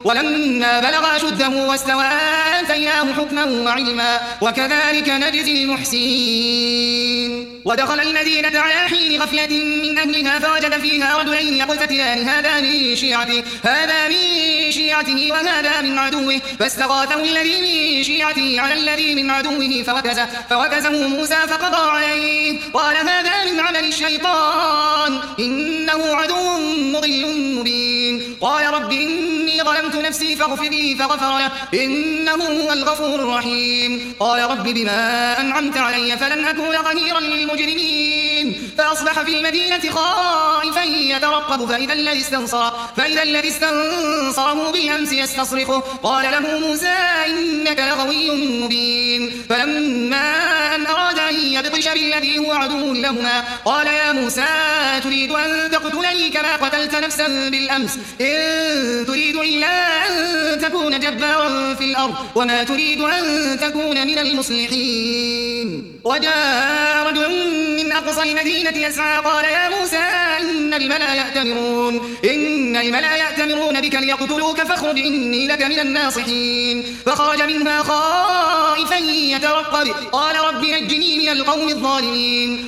ولما بلغ أشده واستوى آتيناه حكما وعلما وكذلك نجزي المحسنين. ودخل المدينة على حين غفلة من أهلها فوجد فيها رجلين يقتتلان هذا من شيعته وهذا من عدوه فاستغاثه الذي من شيعته على الذي من عدوه فوكزه موسى فقضى عليه قال هذا من عمل الشيطان إنه عدو مضل مبين. قال رب إني ظلمت نفسي فاغفر لي فغفر له إنه هو الغفور الرحيم. قال رب بما أنعمت علي فلن أكون ظهيرا للمجرمين. فأصبح في المدينة خائفا يترقب فإذا الذي استنصره بالأمس يستصرخه قال له موسى إنك لغوي مبين. فلما أن أراد أن يبطش بالذي هو عدو لهما قال يا موسى تريد أن تقتلني كما قتلت نفسا بالأمس إن تريد إلا أن تكون جبارا في الأرض وما تريد أن تكون من المصلحين. وجاء رجل من أقصى المدينة يسعى قال يا موسى إن الملأ يأتمرون بك ليقتلوك فاخرج إني لك من الناصحين. فخرج منها خائفا يترقب قال رب نجني من القوم الظالمين.